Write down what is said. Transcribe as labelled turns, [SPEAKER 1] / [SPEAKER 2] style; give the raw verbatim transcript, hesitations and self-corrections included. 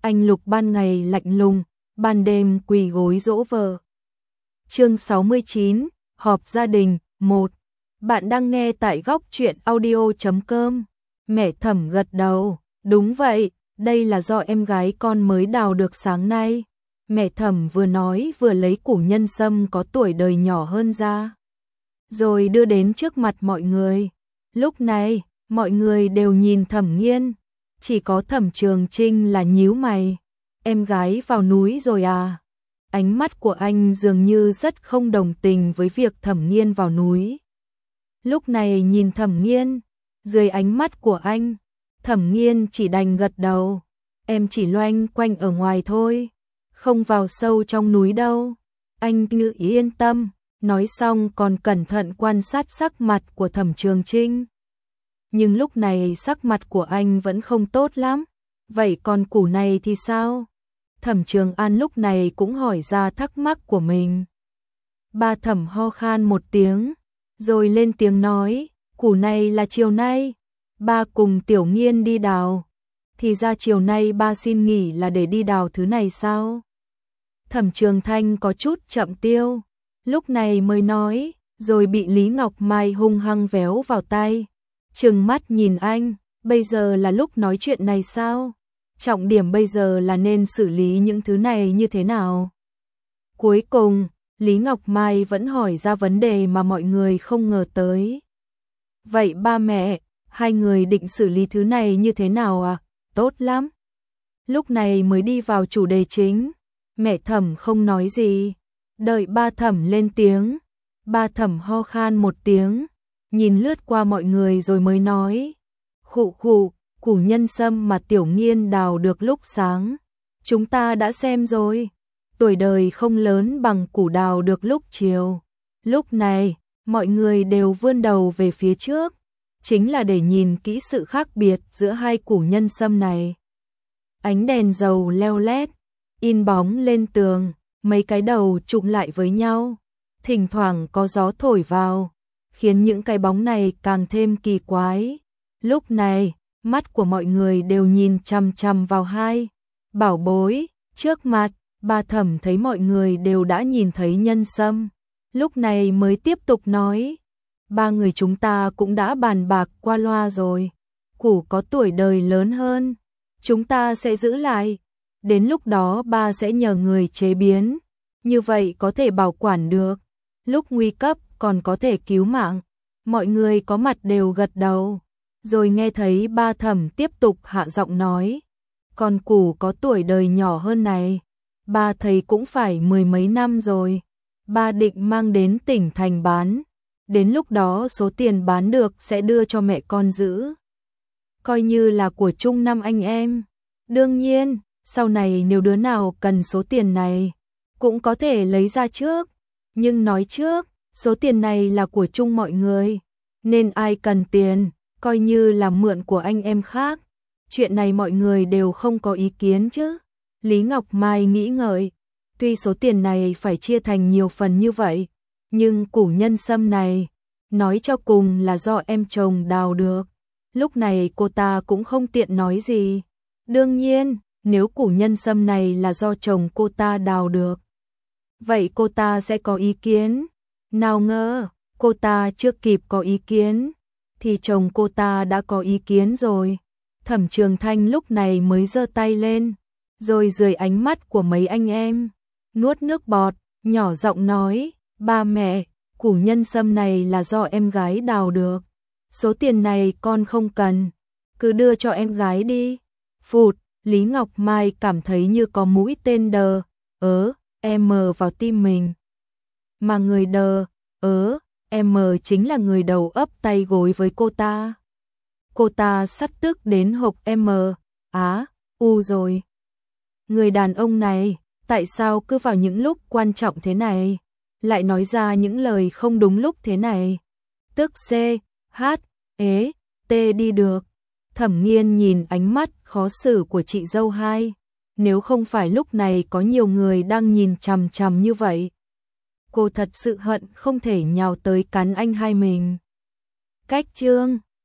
[SPEAKER 1] Anh Lục ban ngày lạnh lùng, ban đêm quỳ gối dỗ vợ. Chương sáu mươi chín, họp gia đình, một. Bạn đang nghe tại góc truyện audio chấm com. Mẹ Thẩm gật đầu, đúng vậy, đây là do em gái con mới đào được sáng nay. Mẹ Thẩm vừa nói vừa lấy củ nhân sâm có tuổi đời nhỏ hơn ra, rồi đưa đến trước mặt mọi người. Lúc này, mọi người đều nhìn Thẩm Nghiên, chỉ có Thẩm Trường Trinh là nhíu mày. Em gái vào núi rồi à? Ánh mắt của anh dường như rất không đồng tình với việc Thẩm Nghiên vào núi. Lúc này nhìn Thẩm Nghiên, dưới ánh mắt của anh, Thẩm Nghiên chỉ đành gật đầu. Em chỉ loanh quanh ở ngoài thôi, không vào sâu trong núi đâu. Anh ngự yên tâm, nói xong còn cẩn thận quan sát sắc mặt của Thẩm Trường Trinh. Nhưng lúc này sắc mặt của anh vẫn không tốt lắm. Vậy còn củ này thì sao? Thẩm Trường An lúc này cũng hỏi ra thắc mắc của mình. Ba Thẩm ho khan một tiếng, rồi lên tiếng nói, củ này là chiều nay ba cùng Tiểu Nghiên đi đào. Thì ra chiều nay ba xin nghỉ là để đi đào thứ này sao? Thẩm Trường Thanh có chút chậm tiêu, lúc này mới nói, rồi bị Lý Ngọc Mai hung hăng véo vào tay. Trừng mắt nhìn anh, bây giờ là lúc nói chuyện này sao? Trọng điểm bây giờ là nên xử lý những thứ này như thế nào? Cuối cùng, Lý Ngọc Mai vẫn hỏi ra vấn đề mà mọi người không ngờ tới. Vậy ba mẹ, hai người định xử lý thứ này như thế nào à? Tốt lắm. Lúc này mới đi vào chủ đề chính. Mẹ Thẩm không nói gì, đợi ba Thẩm lên tiếng. Ba Thẩm ho khan một tiếng, nhìn lướt qua mọi người rồi mới nói, khụ khụ, củ nhân sâm mà Tiểu Nghiên đào được lúc sáng, chúng ta đã xem rồi. Tuổi đời không lớn bằng củ đào được lúc chiều. Lúc này, mọi người đều vươn đầu về phía trước, chính là để nhìn kỹ sự khác biệt giữa hai củ nhân sâm này. Ánh đèn dầu leo lét, in bóng lên tường, mấy cái đầu chụm lại với nhau, thỉnh thoảng có gió thổi vào, khiến những cái bóng này càng thêm kỳ quái. Lúc này, mắt của mọi người đều nhìn chằm chằm vào hai bảo bối trước mặt. Ba Thẩm thấy mọi người đều đã nhìn thấy nhân sâm, lúc này mới tiếp tục nói, ba người chúng ta cũng đã bàn bạc qua loa rồi, củ có tuổi đời lớn hơn, chúng ta sẽ giữ lại, đến lúc đó ba sẽ nhờ người chế biến, như vậy có thể bảo quản được, lúc nguy cấp còn có thể cứu mạng. Mọi người có mặt đều gật đầu, rồi nghe thấy ba Thẩm tiếp tục hạ giọng nói, còn củ có tuổi đời nhỏ hơn này, ba thấy cũng phải mười mấy năm rồi, ba định mang đến tỉnh thành bán, đến lúc đó số tiền bán được sẽ đưa cho mẹ con giữ, coi như là của chung năm anh em. Đương nhiên, sau này nếu đứa nào cần số tiền này, cũng có thể lấy ra trước, nhưng nói trước, số tiền này là của chung mọi người, nên ai cần tiền, coi như là mượn của anh em khác. Chuyện này mọi người đều không có ý kiến chứ? Lý Ngọc Mai nghĩ ngợi, tuy số tiền này phải chia thành nhiều phần như vậy, nhưng củ nhân sâm này, nói cho cùng là do em chồng đào được. Lúc này cô ta cũng không tiện nói gì. Đương nhiên, nếu củ nhân sâm này là do chồng cô ta đào được, vậy cô ta sẽ có ý kiến. Nào ngờ, cô ta chưa kịp có ý kiến, thì chồng cô ta đã có ý kiến rồi. Thẩm Trường Thanh lúc này mới giơ tay lên, rồi dưới ánh mắt của mấy anh em, nuốt nước bọt, nhỏ giọng nói, ba mẹ, củ nhân sâm này là do em gái đào được. Số tiền này con không cần, cứ đưa cho em gái đi. Phụt, Lý Ngọc Mai cảm thấy như có mũi tên đờ, ớ, em mờ vào tim mình. Mà người đờ, ớ, em mờ chính là người đầu ấp tay gối với cô ta. Cô ta sắp tức đến hộc em mờ, á, u rồi. Người đàn ông này, tại sao cứ vào những lúc quan trọng thế này, lại nói ra những lời không đúng lúc thế này? Tức C, H, ế, T đi được. Thẩm Nghiên nhìn ánh mắt khó xử của chị dâu hai, nếu không phải lúc này có nhiều người đang nhìn chằm chằm như vậy, cô thật sự hận không thể nhào tới cắn anh hai mình. Cách chương